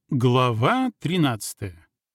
Глава 13.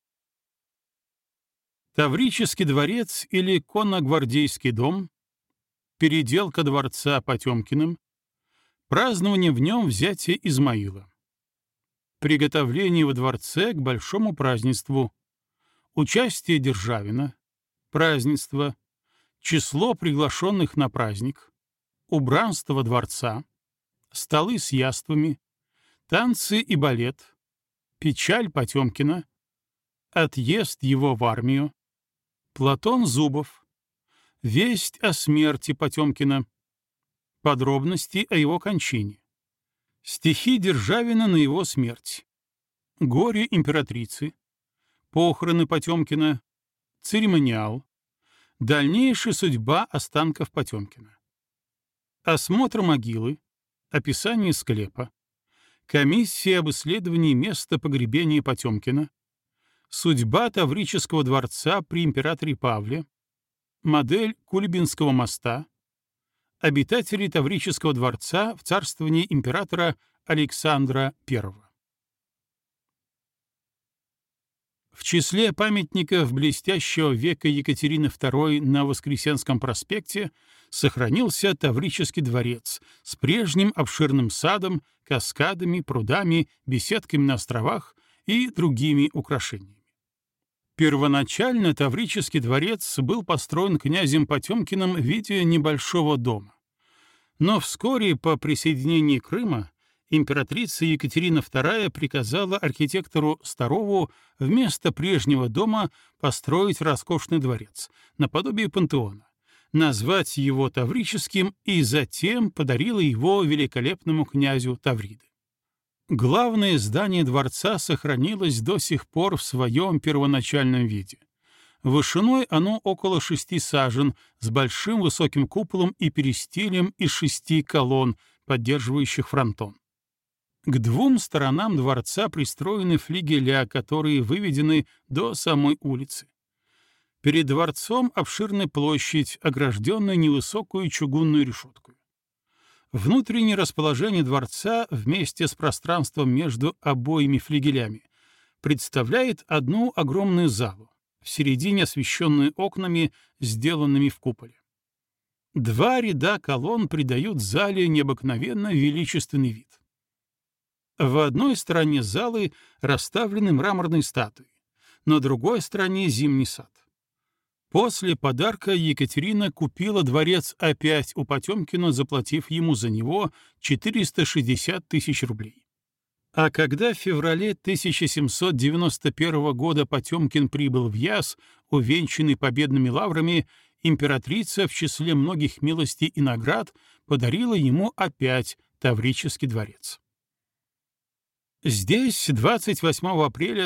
Таврический дворец или конногвардейский дом, переделка дворца Потемкиным, празднование в нем взятия Измаила, приготовление во дворце к большому празднеству, участие Державина, празднество, число приглашенных на праздник, убранство дворца, столы с яствами, танцы и балет, печаль Потемкина, отъезд его в армию, Платон Зубов, весть о смерти Потемкина, подробности о его кончине, стихи Державина на его смерть, горе императрицы, похороны Потемкина, церемониал, дальнейшая судьба останков Потемкина, осмотр могилы, описание склепа, комиссия об исследовании места погребения Потемкина, судьба Таврического дворца при императоре Павле, модель Кульбинского моста, обитатели Таврического дворца в царствовании императора Александра I. В числе памятников блестящего века Екатерины II на Воскресенском проспекте сохранился Таврический дворец с прежним обширным садом, каскадами, прудами, беседками на островах и другими украшениями. Первоначально Таврический дворец был построен князем Потемкиным в виде небольшого дома. Но вскоре по присоединении Крыма императрица Екатерина II приказала архитектору Старову вместо прежнего дома построить роскошный дворец, наподобие пантеона, назвать его Таврическим и затем подарила его великолепному князю Тавриды. Главное здание дворца сохранилось до сих пор в своем первоначальном виде. Вышиной оно около 6 сажен, с большим высоким куполом и перистилем из 6 колонн, поддерживающих фронтон. К двум сторонам дворца пристроены флигеля, которые выведены до самой улицы. Перед дворцом обширная площадь, огражденная невысокую чугунную решеткой. Внутреннее расположение дворца вместе с пространством между обоими флигелями представляет одну огромную залу, в середине освещенную окнами, сделанными в куполе. 2 ряда колонн придают зале необыкновенно величественный вид. В одной стороне залы расставлены мраморные статуи, на другой стороне зимний сад. После подарка Екатерина купила дворец опять у Потемкина, заплатив ему за него 460 тысяч рублей. А когда в феврале 1791 года Потемкин прибыл в Яз, увенчанный победными лаврами, императрица в числе многих милостей и наград подарила ему опять Таврический дворец. Здесь 28 апреля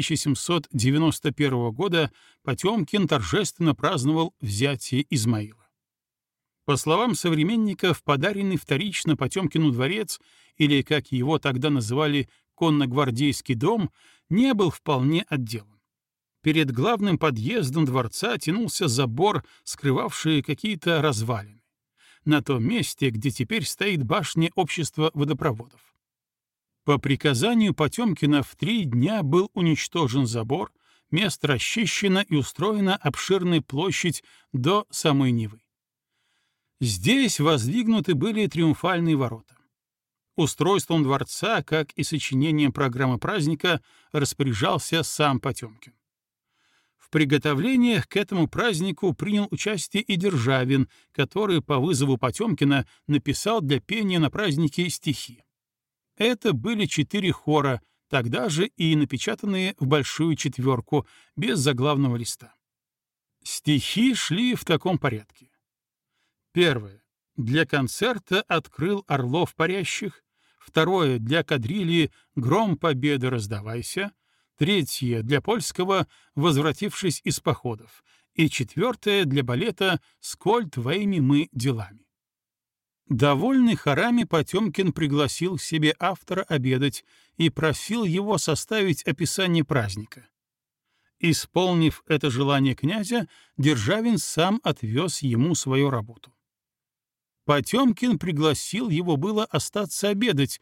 1791 года Потемкин торжественно праздновал взятие Измаила. По словам современников, подаренный вторично Потемкину дворец, или, как его тогда называли, конногвардейский дом, не был вполне отделан. Перед главным подъездом дворца тянулся забор, скрывавший какие-то развалины, на том месте, где теперь стоит башня общества водопроводов. По приказанию Потемкина в 3 дня был уничтожен забор, место расчищено и устроена обширная площадь до самой Невы. Здесь воздвигнуты были триумфальные ворота. Устройством дворца, как и сочинением программы праздника, распоряжался сам Потемкин. В приготовлениях к этому празднику принял участие и Державин, который по вызову Потемкина написал для пения на празднике стихи. Это были 4 хора, тогда же и напечатанные в большую четверку, без заглавного листа. Стихи шли в таком порядке. Первое. Для концерта открыл орлов парящих. Второе. Для кадрили «Гром победы раздавайся». Третье. Для польского «Возвратившись из походов». И четвертое. Для балета «Сколь твоими мы делами». Довольный хорами, Потемкин пригласил к себе автора обедать и просил его составить описание праздника. Исполнив это желание князя, Державин сам отвез ему свою работу. Потемкин пригласил его было остаться обедать,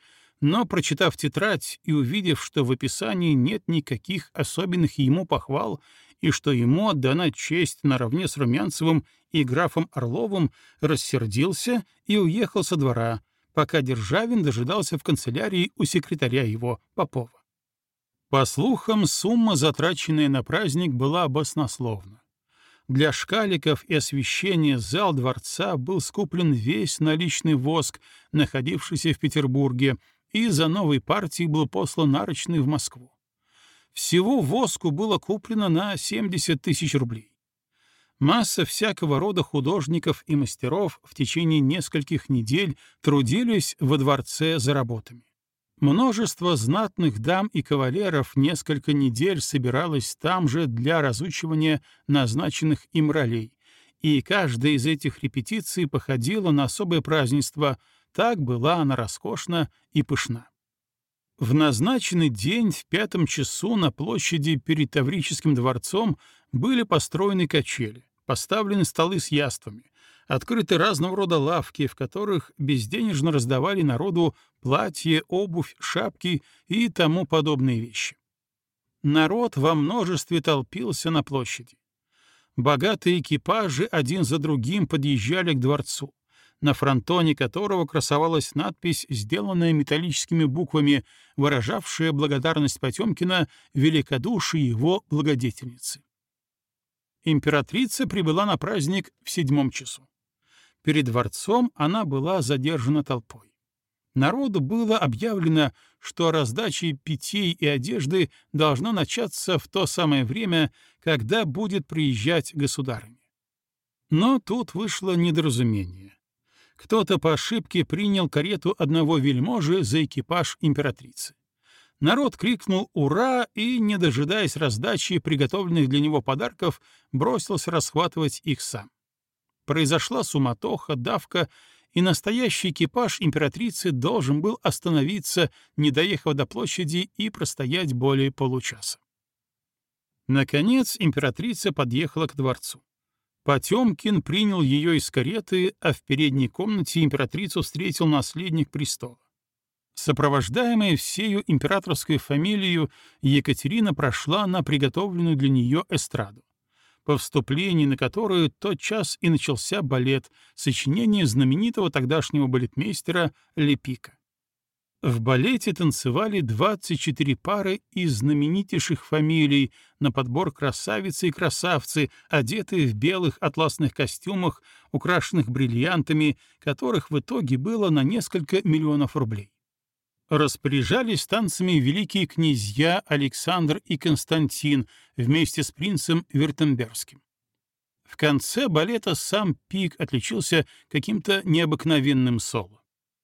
Но, прочитав тетрадь и увидев, что в описании нет никаких особенных ему похвал и что ему отдана честь наравне с Румянцевым и графом Орловым, рассердился и уехал со двора, пока Державин дожидался в канцелярии у секретаря его, Попова. По слухам, сумма, затраченная на праздник, была баснословна. Для шкаликов и освещения зал дворца был скуплен весь наличный воск, находившийся в Петербурге, и за новой партией был послан нарочный в Москву. Всего воску было куплено на 70 тысяч рублей. Масса всякого рода художников и мастеров в течение нескольких недель трудились во дворце за работами. Множество знатных дам и кавалеров несколько недель собиралось там же для разучивания назначенных им ролей, и каждая из этих репетиций походила на особое празднество, так была она роскошна и пышна. В назначенный день в 5 часу на площади перед Таврическим дворцом были построены качели, поставлены столы с яствами, открыты разного рода лавки, в которых безденежно раздавали народу платья, обувь, шапки и тому подобные вещи. Народ во множестве толпился на площади. Богатые экипажи один за другим подъезжали к дворцу, на фронтоне которого красовалась надпись, сделанная металлическими буквами, выражавшая благодарность Потёмкина великодушию его благодетельницы. Императрица прибыла на праздник в 7 часу. Перед дворцом она была задержана толпой. Народу было объявлено, что раздача питей и одежды должна начаться в то самое время, когда будет приезжать государыня. Но тут вышло недоразумение. Кто-то по ошибке принял карету одного вельможи за экипаж императрицы. Народ крикнул «Ура!» и, не дожидаясь раздачи приготовленных для него подарков, бросился расхватывать их сам. Произошла суматоха, давка, и настоящий экипаж императрицы должен был остановиться, не доехав до площади, и простоять более получаса. Наконец императрица подъехала к дворцу. Потёмкин принял ее из кареты, а в передней комнате императрицу встретил наследник престола. Сопровождаемая всею императорской фамилией, Екатерина прошла на приготовленную для нее эстраду, по вступлении на которую тотчас и начался балет, сочинение знаменитого тогдашнего балетмейстера Лепика. В балете танцевали 24 пары из знаменитейших фамилий, на подбор красавицы и красавцы, одетые в белых атласных костюмах, украшенных бриллиантами, которых в итоге было на несколько миллионов рублей. Распоряжались танцами великие князья Александр и Константин вместе с принцем Вюртембергским. В конце балета сам Пик отличился каким-то необыкновенным соло.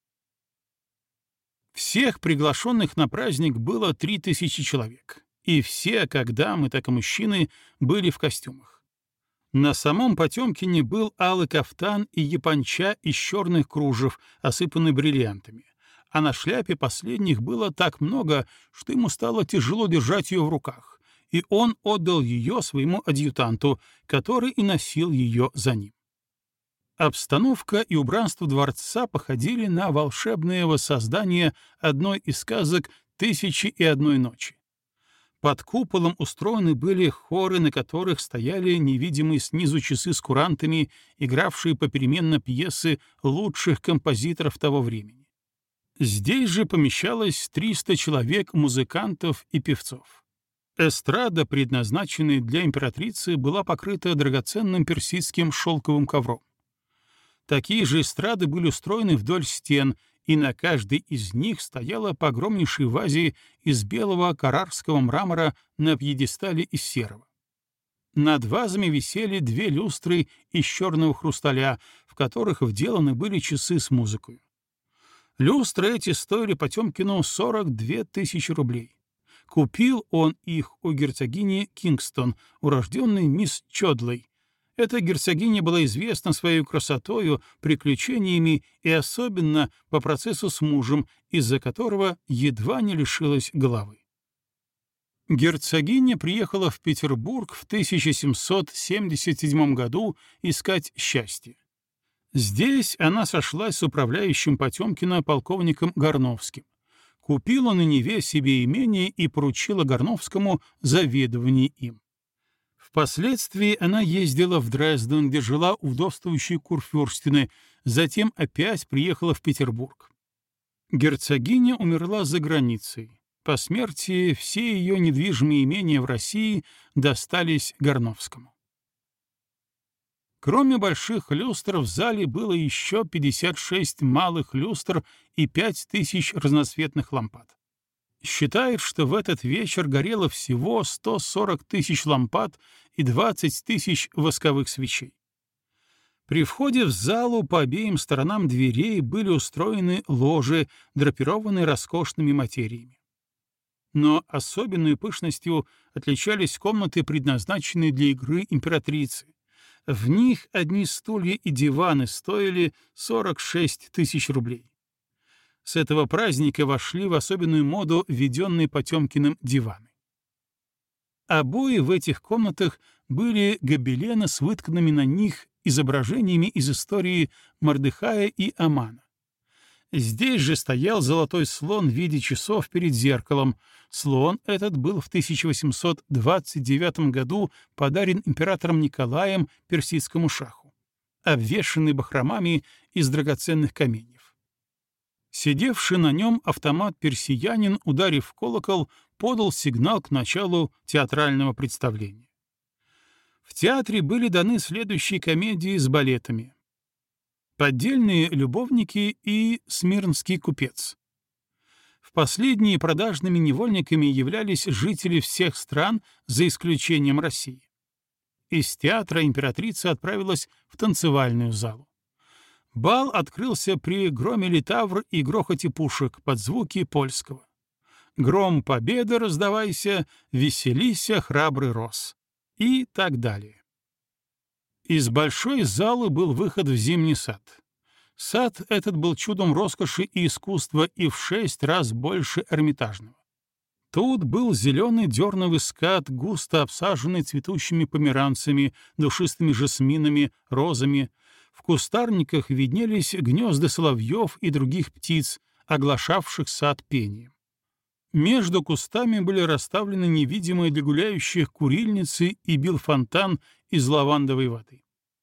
Всех приглашенных на праздник было 3000 человек, и все, как дамы, так и мужчины, были в костюмах. На самом Потёмкине был алый кафтан и японча из черных кружев, осыпанный бриллиантами, а на шляпе последних было так много, что ему стало тяжело держать ее в руках, и он отдал ее своему адъютанту, который и носил ее за ним. Обстановка и убранство дворца походили на волшебное воссоздание одной из сказок «Тысячи и одной ночи». Под куполом устроены были хоры, на которых стояли невидимые снизу часы с курантами, игравшие попеременно пьесы лучших композиторов того времени. Здесь же помещалось 300 человек музыкантов и певцов. Эстрада, предназначенная для императрицы, была покрыта драгоценным персидским шелковым ковром. Такие же эстрады были устроены вдоль стен, и на каждой из них стояла по огромнейшей вазе из белого каррарского мрамора на пьедестале из серого. Над вазами висели 2 люстры из черного хрусталя, в которых вделаны были часы с музыкой. Люстры эти стоили Потёмкину 42 тысячи рублей. Купил он их у герцогини Кингстон, урожденной мисс Чодлей. Эта герцогиня была известна своей красотою, приключениями и особенно по процессу с мужем, из-за которого едва не лишилась головы. Герцогиня приехала в Петербург в 1777 году искать счастье. Здесь она сошлась с управляющим Потёмкина полковником Горновским. Купила на Неве себе имение и поручила Горновскому заведование им. Впоследствии она ездила в Дрезден, где жила у вдовствующей Курфюрстины, затем опять приехала в Петербург. Герцогиня умерла за границей. По смерти все ее недвижимые имения в России достались Горновскому. Кроме больших люстр в зале было еще 56 малых люстр и 5000 разноцветных лампад. Считает, что в этот вечер горело всего 140 тысяч лампад и 20 тысяч восковых свечей. При входе в залу по обеим сторонам дверей были устроены ложи, драпированные роскошными материями. Но особенной пышностью отличались комнаты, предназначенные для игры императрицы. В них одни стулья и диваны стоили 46 тысяч рублей. С этого праздника вошли в особенную моду введенные Потемкиным диваны. Обои в этих комнатах были гобелены с вытканными на них изображениями из истории Мордехая и Амана. Здесь же стоял золотой слон в виде часов перед зеркалом. Слон этот был в 1829 году подарен императором Николаем персидскому шаху, обвешанный бахромами из драгоценных каменьев. Сидевший на нем автомат-персиянин, ударив в колокол, подал сигнал к началу театрального представления. В театре были даны следующие комедии с балетами: «Поддельные любовники» и «Смирнский купец». В последние продажными невольниками являлись жители всех стран, за исключением России. Из театра императрица отправилась в танцевальную залу. Бал открылся при громе литавр и грохоте пушек под звуки польского. «Гром победы раздавайся, веселися, храбрый рос» и так далее. Из большой залы был выход в зимний сад. Сад этот был чудом роскоши и искусства и в 6 раз больше Эрмитажного. Тут был зеленый дерновый скат, густо обсаженный цветущими померанцами, душистыми жасминами, розами. В кустарниках виднелись гнезда соловьев и других птиц, оглашавших сад пением. Между кустами были расставлены невидимые для гуляющих курильницы и бил фонтан из лавандовой воды.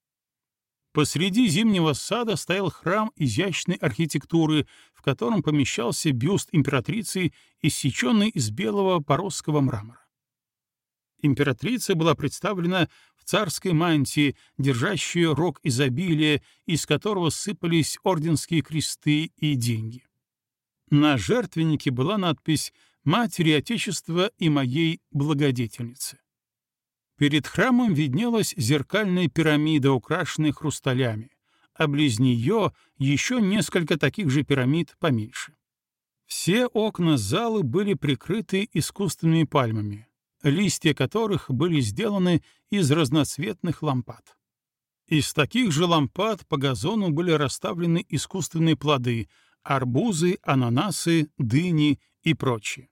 Посреди зимнего сада стоял храм изящной архитектуры, в котором помещался бюст императрицы, иссеченный из белого поросского мрамора. Императрица была представлена в царской мантии, держащей рог изобилия, из которого сыпались орденские кресты и деньги. На жертвеннике была надпись «Матери Отечества и моей благодетельницы». Перед храмом виднелась зеркальная пирамида, украшенная хрусталями, а близ нее еще несколько таких же пирамид поменьше. Все окна залы были прикрыты искусственными пальмами, листья которых были сделаны из разноцветных лампад. Из таких же лампад по газону были расставлены искусственные плоды — арбузы, ананасы, дыни и прочее.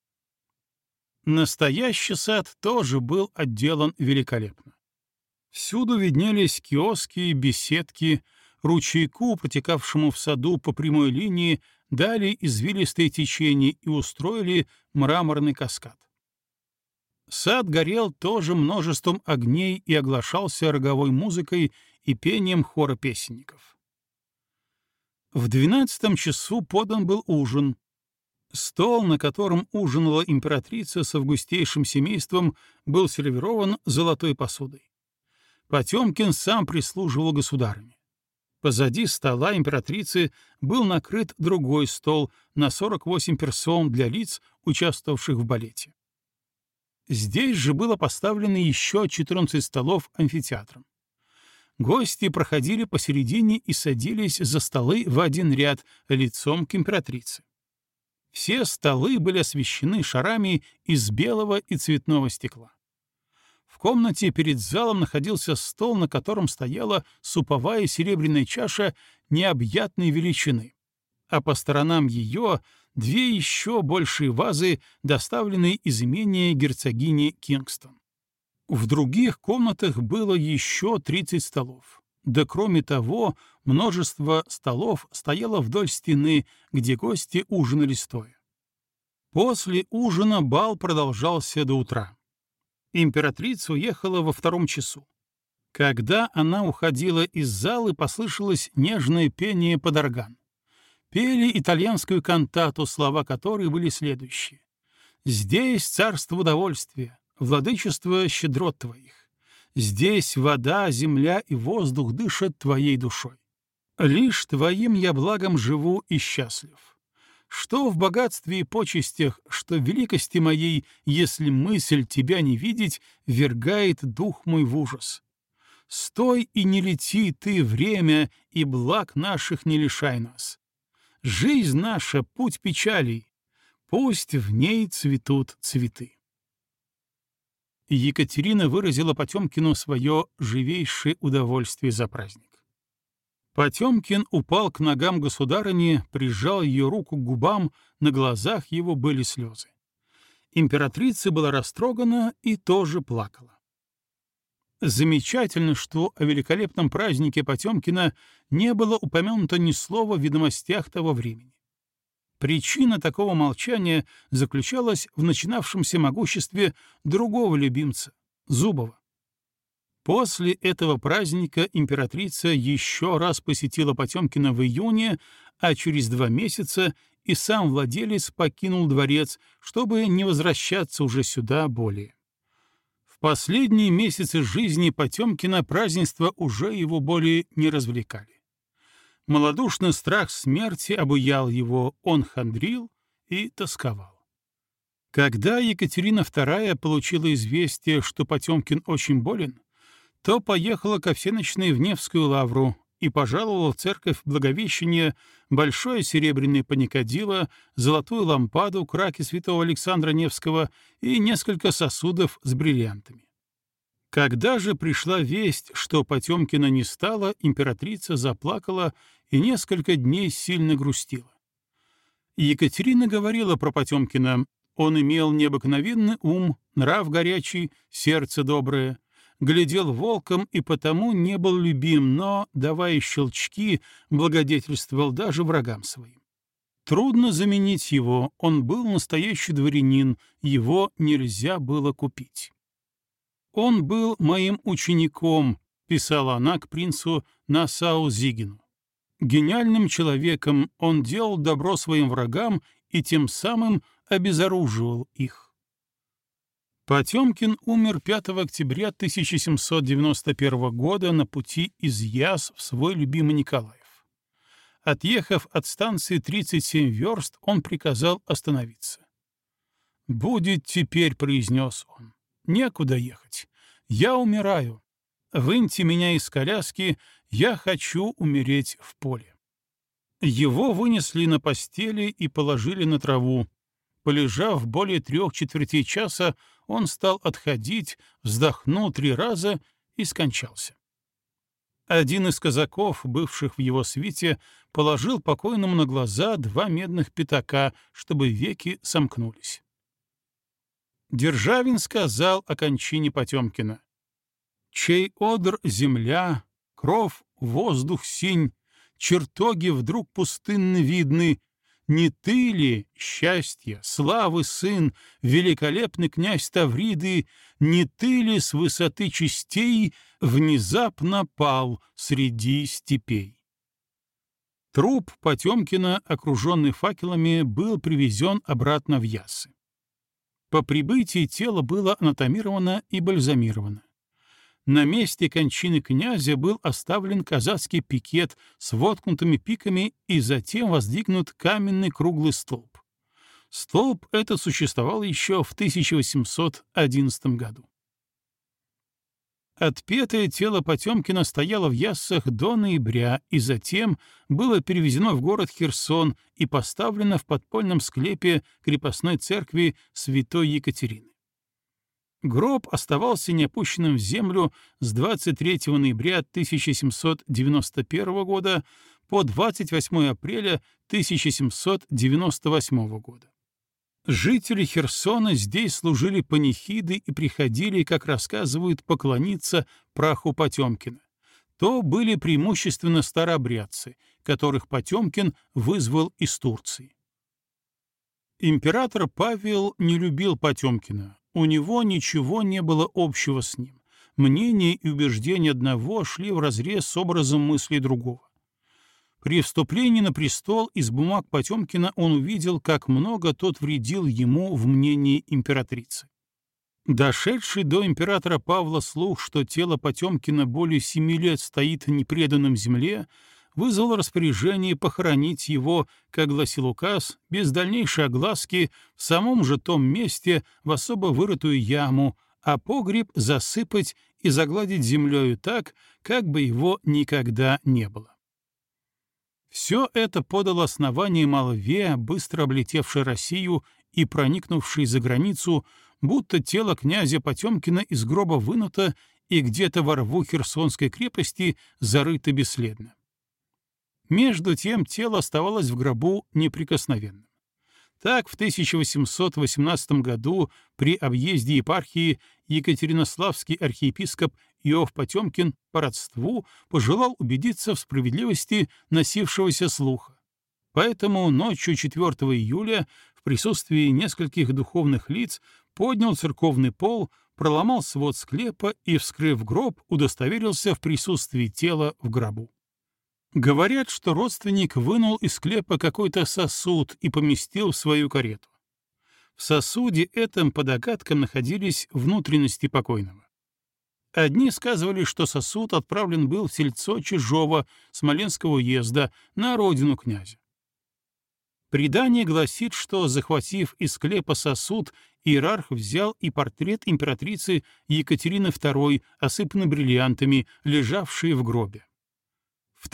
Настоящий сад тоже был отделан великолепно. Всюду виднелись киоски, беседки, ручейку, протекавшему в саду по прямой линии, дали извилистое течение и устроили мраморный каскад. Сад горел тоже множеством огней и оглашался роговой музыкой и пением хора песенников. В 12 часу подан был ужин. Стол, на котором ужинала императрица с августейшим семейством, был сервирован золотой посудой. Потемкин сам прислуживал государыне. Позади стола императрицы был накрыт другой стол на 48 персон для лиц, участвовавших в балете. Здесь же было поставлено еще 14 столов амфитеатром. Гости проходили посередине и садились за столы в один ряд, лицом к императрице. Все столы были освещены шарами из белого и цветного стекла. В комнате перед залом находился стол, на котором стояла суповая серебряная чаша необъятной величины, а по сторонам ее 2 еще большие вазы, доставленные из имения герцогини Кингстон. В других комнатах было еще 30 столов. Да кроме того, множество столов стояло вдоль стены, где гости ужинали стоя. После ужина бал продолжался до утра. Императрица уехала во 2 часу. Когда она уходила из залы, послышалось нежное пение под орган. Пели итальянскую кантату, слова которой были следующие: «Здесь царство удовольствия, владычество щедрот твоих. Здесь вода, земля и воздух дышат твоей душой. Лишь твоим я благом живу и счастлив. Что в богатстве и почестях, что в великости моей, если мысль тебя не видеть, ввергает дух мой в ужас. Стой и не лети ты, время, и благ наших не лишай нас. Жизнь наша — путь печалей, пусть в ней цветут цветы». Екатерина выразила Потемкину свое живейшее удовольствие за праздник. Потемкин упал к ногам государыни, прижал ее руку к губам, на глазах его были слезы. Императрица была растрогана и тоже плакала. Замечательно, что о великолепном празднике Потемкина не было упомянуто ни слова в ведомостях того времени. Причина такого молчания заключалась в начинавшемся могуществе другого любимца — Зубова. После этого праздника императрица еще раз посетила Потемкина в июне, а через 2 месяца и сам владелец покинул дворец, чтобы не возвращаться уже сюда более. В последние месяцы жизни Потемкина празднества уже его более не развлекали. Малодушный страх смерти обуял его, он хандрил и тосковал. Когда Екатерина II получила известие, что Потемкин очень болен, то поехала ко всеночной в Невскую лавру и пожаловала в церковь Благовещения большое серебряное паникадило, золотую лампаду к раке святого Александра Невского и несколько сосудов с бриллиантами. Когда же пришла весть, что Потемкина не стало, императрица заплакала и несколько дней сильно грустила. Екатерина говорила про Потемкина: он имел необыкновенный ум, нрав горячий, сердце доброе, глядел волком и потому не был любим, но, давая щелчки, благодетельствовал даже врагам своим. Трудно заменить его, он был настоящий дворянин, его нельзя было купить. «Он был моим учеником», — писала она к принцу Нассау-Зигену. «Гениальным человеком он делал добро своим врагам и тем самым обезоруживал их». Потемкин умер 5 октября 1791 года на пути из Яс в свой любимый Николаев. Отъехав от станции 37 верст, он приказал остановиться. «Будет теперь», — произнес он, — «некуда ехать. Я умираю. Выньте меня из коляски, я хочу умереть в поле». Его вынесли на постели и положили на траву. Полежав более 3/4 часа, он стал отходить, вздохнул 3 раза и скончался. Один из казаков, бывших в его свите, положил покойному на глаза 2 медных пятака, чтобы веки сомкнулись. Державин сказал о кончине Потемкина: «Чей одр — земля, кров — воздух синь, чертоги вдруг пустынны видны. Не ты ли, счастье, славы сын, великолепный князь Тавриды, не ты ли с высоты частей внезапно пал среди степей?» Труп Потемкина, окруженный факелами, был привезен обратно в Яссы. По прибытии тело было анатомировано и бальзамировано. На месте кончины князя был оставлен казацкий пикет с воткнутыми пиками и затем воздвигнут каменный круглый столб. Столб этот существовал еще в 1811 году. Отпетое тело Потемкина стояло в Яссах до ноября и затем было перевезено в город Херсон и поставлено в подпольном склепе крепостной церкви святой Екатерины. Гроб оставался неопущенным в землю с 23 ноября 1791 года по 28 апреля 1798 года. Жители Херсона здесь служили панихиды и приходили, как рассказывают, поклониться праху Потемкина. То были преимущественно старообрядцы, которых Потемкин вызвал из Турции. Император Павел не любил Потемкина, у него ничего не было общего с ним. Мнения и убеждения одного шли вразрез с образом мыслей другого. При вступлении на престол из бумаг Потемкина он увидел, как много тот вредил ему в мнении императрицы. Дошедший до императора Павла слух, что тело Потемкина более 7 лет стоит непреданным земле, вызвал распоряжение похоронить его, как гласил указ, без дальнейшей огласки в самом же том месте в особо вырытую яму, а погреб засыпать и загладить землею так, как бы его никогда не было. Все это подало основание молве, быстро облетевшей Россию и проникнувшей за границу, будто тело князя Потемкина из гроба вынуто и где-то во рву Херсонской крепости зарыто бесследно. Между тем тело оставалось в гробу неприкосновенным. Так, в 1818 году при объезде епархии екатеринославский архиепископ Иов Потемкин по родству пожелал убедиться в справедливости носившегося слуха. Поэтому ночью 4 июля в присутствии нескольких духовных лиц поднял церковный пол, проломал свод склепа и, вскрыв гроб, удостоверился в присутствии тела в гробу. Говорят, что родственник вынул из склепа какой-то сосуд и поместил в свою карету. В сосуде этом, по догадкам, находились внутренности покойного. Одни сказывали, что сосуд отправлен был в сельцо Чижово Смоленского уезда на родину князя. Предание гласит, что, захватив из склепа сосуд, иерарх взял и портрет императрицы Екатерины II, осыпанный бриллиантами, лежавший в гробе. В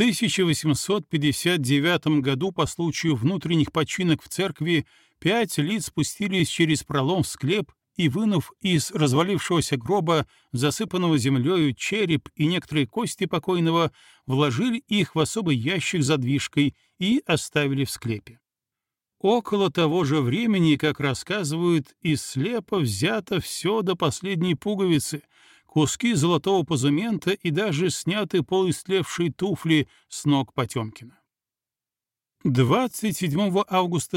1859 году по случаю внутренних починок в церкви 5 лиц спустились через пролом в склеп и, вынув из развалившегося гроба, засыпанного землею, череп и некоторые кости покойного, вложили их в особый ящик с задвижкой и оставили в склепе. Около того же времени, как рассказывают, из склепа взято все до последней пуговицы, куски золотого позумента и даже сняты полуистлевшие туфли с ног Потемкина. 27 августа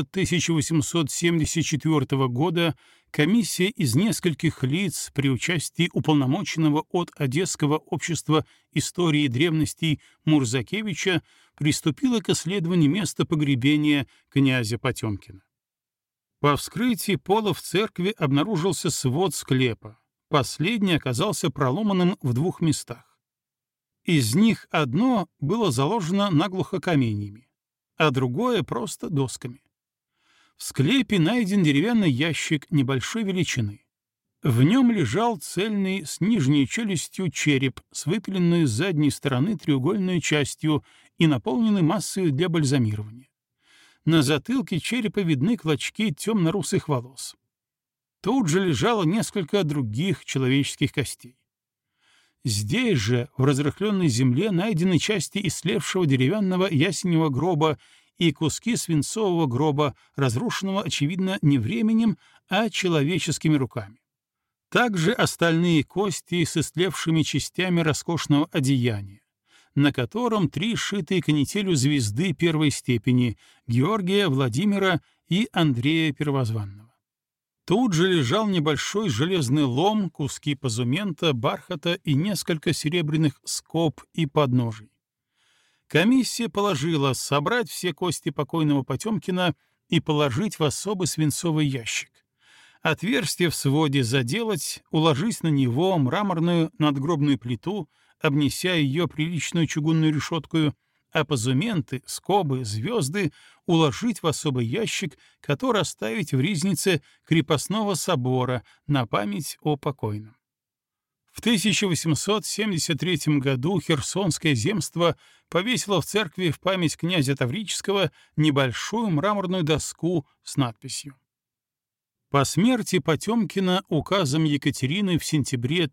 1874 года комиссия из нескольких лиц при участии уполномоченного от Одесского общества истории древностей Мурзакевича приступила к исследованию места погребения князя Потемкина. По вскрытии пола в церкви обнаружился свод склепа. Последний оказался проломанным в 2 местах. Из них одно было заложено наглухо каменьями, а другое — просто досками. В склепе найден деревянный ящик небольшой величины. В нем лежал цельный с нижней челюстью череп с выпиленной с задней стороны треугольной частью и наполненный массой для бальзамирования. На затылке черепа видны клочки темно-русых волос. Тут же лежало несколько других человеческих костей. Здесь же, в разрыхленной земле, найдены части истлевшего деревянного ясеневого гроба и куски свинцового гроба, разрушенного, очевидно, не временем, а человеческими руками. Также остальные кости с истлевшими частями роскошного одеяния, на котором 3 шитые канителью звезды первой степени — Георгия, Владимира и Андрея Первозванного. Тут же лежал небольшой железный лом, куски позумента, бархата и несколько серебряных скоб и подножий. Комиссия положила собрать все кости покойного Потемкина и положить в особый свинцовый ящик. Отверстие в своде заделать, уложить на него мраморную надгробную плиту, обнеся ее приличную чугунную решеткою, а позументы, скобы, звезды уложить в особый ящик, который оставить в ризнице крепостного собора на память о покойном. В 1873 году Херсонское земство повесило в церкви в память князя Таврического небольшую мраморную доску с надписью. По смерти Потемкина указом Екатерины в сентябре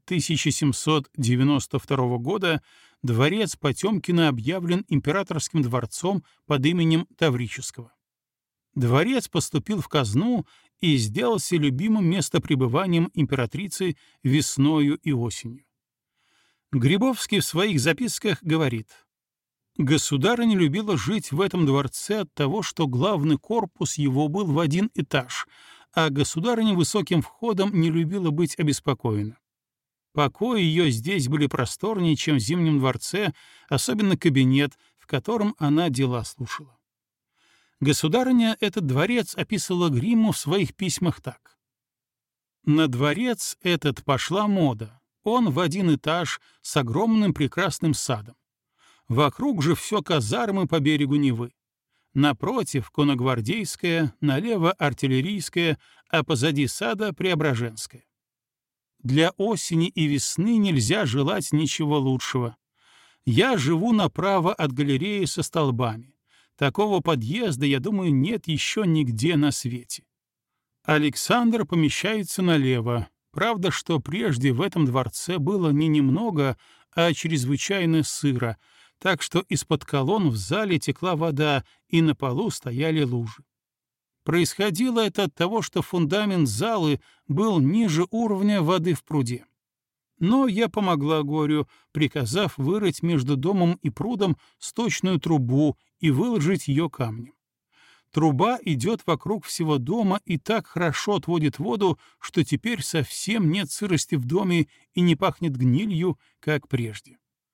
1792 года дворец Потемкина объявлен императорским дворцом под именем Таврического. Дворец поступил в казну и сделался любимым местопребыванием императрицы весною и осенью. Грибовский в своих записках говорит: Государыня любила жить в этом дворце от того, что главный корпус его был в один этаж, а государыня высоким входом не любила быть обеспокоена. Покои ее здесь были просторнее, чем в Зимнем дворце, особенно кабинет, в котором она дела слушала. Государыня этот дворец описывала Гримму в своих письмах так. «На дворец этот пошла мода. Он в один этаж с огромным прекрасным садом. Вокруг же все казармы по берегу Невы. Напротив — конногвардейская, налево — артиллерийская, а позади сада — Преображенская. Для осени и весны нельзя желать ничего лучшего. Я живу направо от галереи со столбами. Такого подъезда, я думаю, нет еще нигде на свете. Александр помещается налево. Правда, что прежде в этом дворце было не немного, а чрезвычайно сыро, так что из-под колонн в зале текла вода, и на полу стояли лужи. Происходило это от того, что фундамент залы был ниже уровня воды в пруде. Но я помогла горю, приказав вырыть между домом и прудом сточную трубу и выложить ее камнем. Труба идет вокруг всего дома и так хорошо отводит воду, что теперь совсем нет сырости в доме и не пахнет гнилью, как прежде.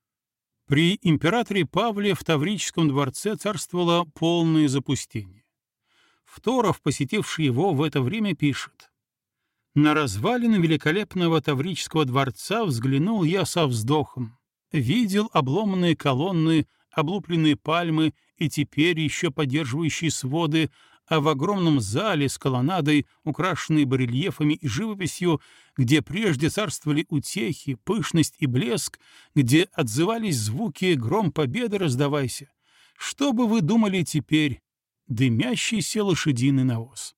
При императоре Павле в Таврическом дворце царствовало полное запустение. Фторов, посетивший его в это время, пишет: «На развалины великолепного Таврического дворца взглянул я со вздохом. Видел обломанные колонны, облупленные пальмы и теперь еще поддерживающие своды, а в огромном зале с колоннадой, украшенной барельефами и живописью, где прежде царствовали утехи, пышность и блеск, где отзывались звуки «Гром победы раздавайся». Что бы вы думали теперь? Дымящийся лошадиный навоз.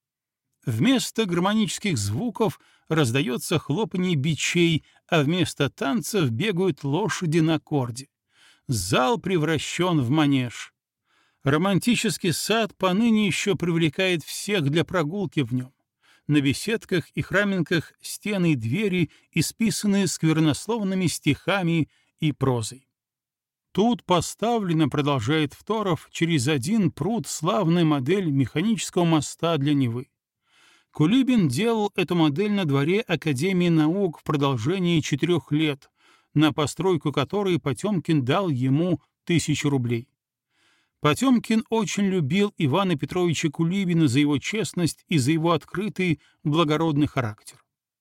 Вместо гармонических звуков раздается хлопанье бичей, а вместо танцев бегают лошади на корде. Зал превращен в манеж. Романтический сад поныне еще привлекает всех для прогулки в нем. На беседках и храминках стены и двери исписаны сквернословными стихами и прозой. Тут поставлена, продолжает Фторов, через один пруд славная модель механического моста для Невы. Кулибин делал эту модель на дворе Академии наук в продолжении 4 лет, на постройку которой Потемкин дал ему 1000 рублей. Потемкин очень любил Ивана Петровича Кулибина за его честность и за его открытый, благородный характер.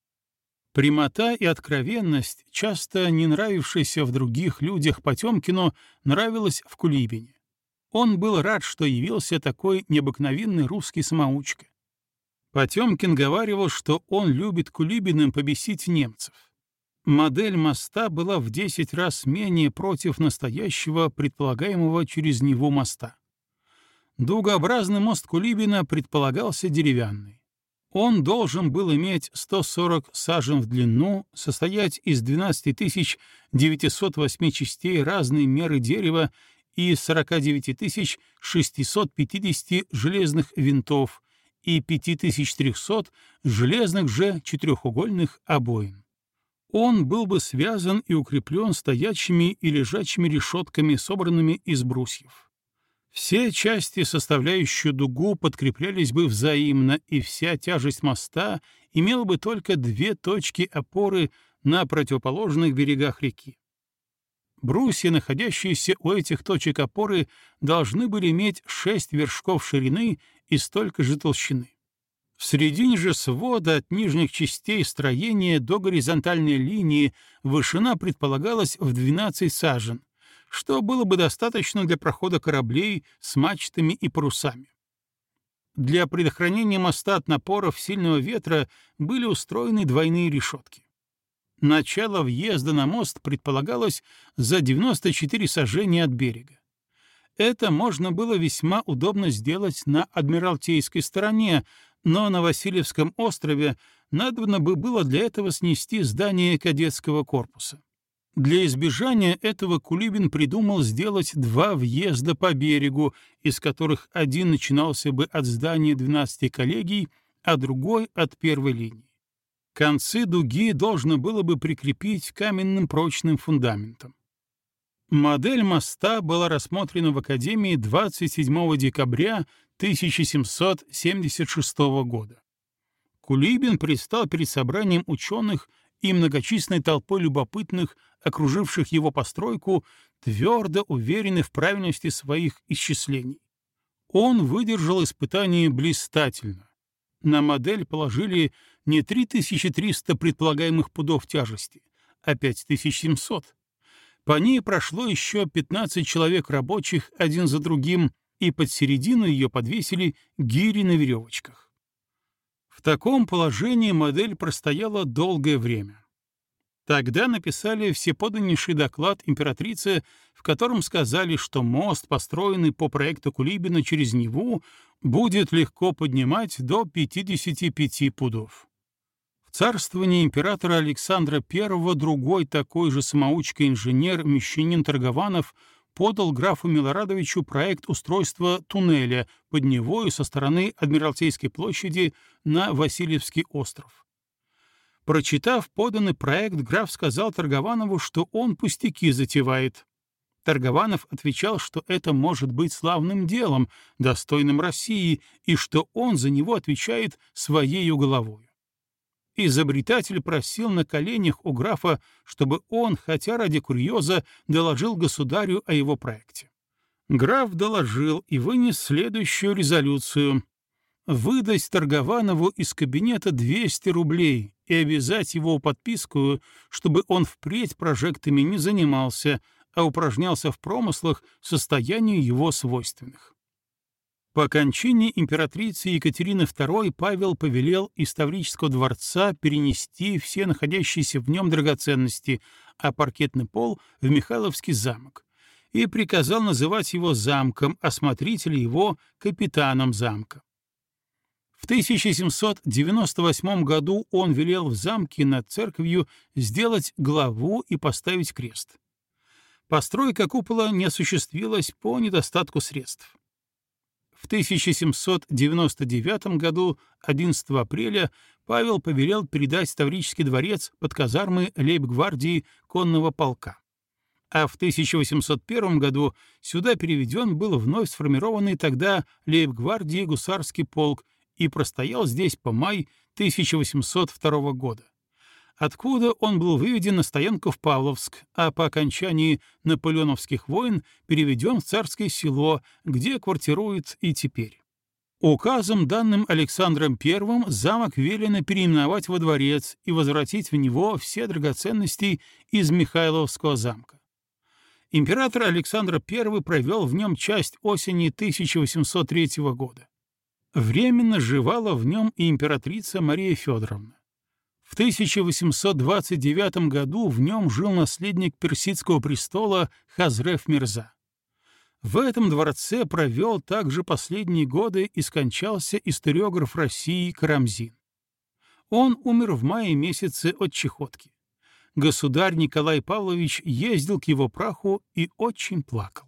Прямота и откровенность, часто не нравившаяся в других людях Потемкину, нравилась в Кулибине. Он был рад, что явился такой необыкновенный русский самоучка. Потемкин говаривал, что он любит Кулибиным побесить немцев. Модель моста была в 10 раз менее против настоящего предполагаемого через него моста. Дугообразный мост Кулибина предполагался деревянный. Он должен был иметь 140 сажен в длину, состоять из 12 908 частей разной меры дерева и 49 650 железных винтов и 5300 железных же четырехугольных обоин. Он был бы связан и укреплен стоячими и лежачими решетками, собранными из брусьев. Все части, составляющие дугу, подкреплялись бы взаимно, и вся тяжесть моста имела бы только 2 точки опоры на противоположных берегах реки. Брусья, находящиеся у этих точек опоры, должны были иметь 6 вершков ширины и столько же толщины. В середине же свода от нижних частей строения до горизонтальной линии вышина предполагалась в 12 сажен, что было бы достаточно для прохода кораблей с мачтами и парусами. Для предохранения моста от напоров сильного ветра были устроены двойные решетки. Начало въезда на мост предполагалось за 94 сажения от берега. Это можно было весьма удобно сделать на Адмиралтейской стороне, но на Васильевском острове надобно бы было для этого снести здание кадетского корпуса. Для избежания этого Кулибин придумал сделать 2 въезда по берегу, из которых один начинался бы от здания 12 коллегий, а другой — от первой линии. Концы дуги должно было бы прикрепить каменным прочным фундаментом. Модель моста была рассмотрена в Академии 27 декабря 1776 года. Кулибин предстал перед собранием ученых и многочисленной толпой любопытных, окруживших его постройку, твердо уверенный в правильности своих исчислений. Он выдержал испытание блистательно. На модель положили не 3300 предполагаемых пудов тяжести, а 5700. По ней прошло еще 15 человек рабочих один за другим, и под середину ее подвесили гири на веревочках. В таком положении модель простояла долгое время. Тогда написали всеподданнейший доклад императрице, в котором сказали, что мост, построенный по проекту Кулибина через Неву, будет легко поднимать до 55 пудов. В царствовании императора Александра I другой такой же самоучка-инженер мещанин Торгованов подал графу Милорадовичу проект устройства туннеля под Невою со стороны Адмиралтейской площади на Васильевский остров. Прочитав поданный проект, граф сказал Торгованову, что он пустяки затевает. Торгованов отвечал, что это может быть славным делом, достойным России, и что он за него отвечает своею головою. Изобретатель просил на коленях у графа, чтобы он, хотя ради курьеза, доложил государю о его проекте. Граф доложил и вынес следующую резолюцию: выдать Торгованову из кабинета 200 рублей и обязать его подписку, чтобы он впредь прожектами не занимался, а упражнялся в промыслах состоянию его свойственных. По окончании императрицы Екатерины II Павел повелел из Таврического дворца перенести все находящиеся в нем драгоценности, а паркетный пол — в Михайловский замок, и приказал называть его замком, а смотрителя его — капитаном замка. В 1798 году он велел в замке над церковью сделать главу и поставить крест. Постройка купола не осуществилась по недостатку средств. В 1799 году, 11 апреля, Павел повелел передать Таврический дворец под казармы лейб-гвардии конного полка. А в 1801 году сюда переведен был вновь сформированный тогда лейб-гвардии гусарский полк и простоял здесь по май 1802 года, откуда он был выведен на стоянку в Павловск, а по окончании наполеоновских войн переведен в Царское Село, где квартирует и теперь. Указом, данным Александром I, замок велено переименовать во дворец и возвратить в него все драгоценности из Михайловского замка. Император Александр I провел в нем часть осени 1803 года. Временно живала в нем и императрица Мария Федоровна. В 1829 году в нем жил наследник персидского престола Хазрев Мирза. В этом дворце провел также последние годы и скончался историограф России Карамзин. Он умер в мае месяце от чехотки. Государь Николай Павлович ездил к его праху и очень плакал.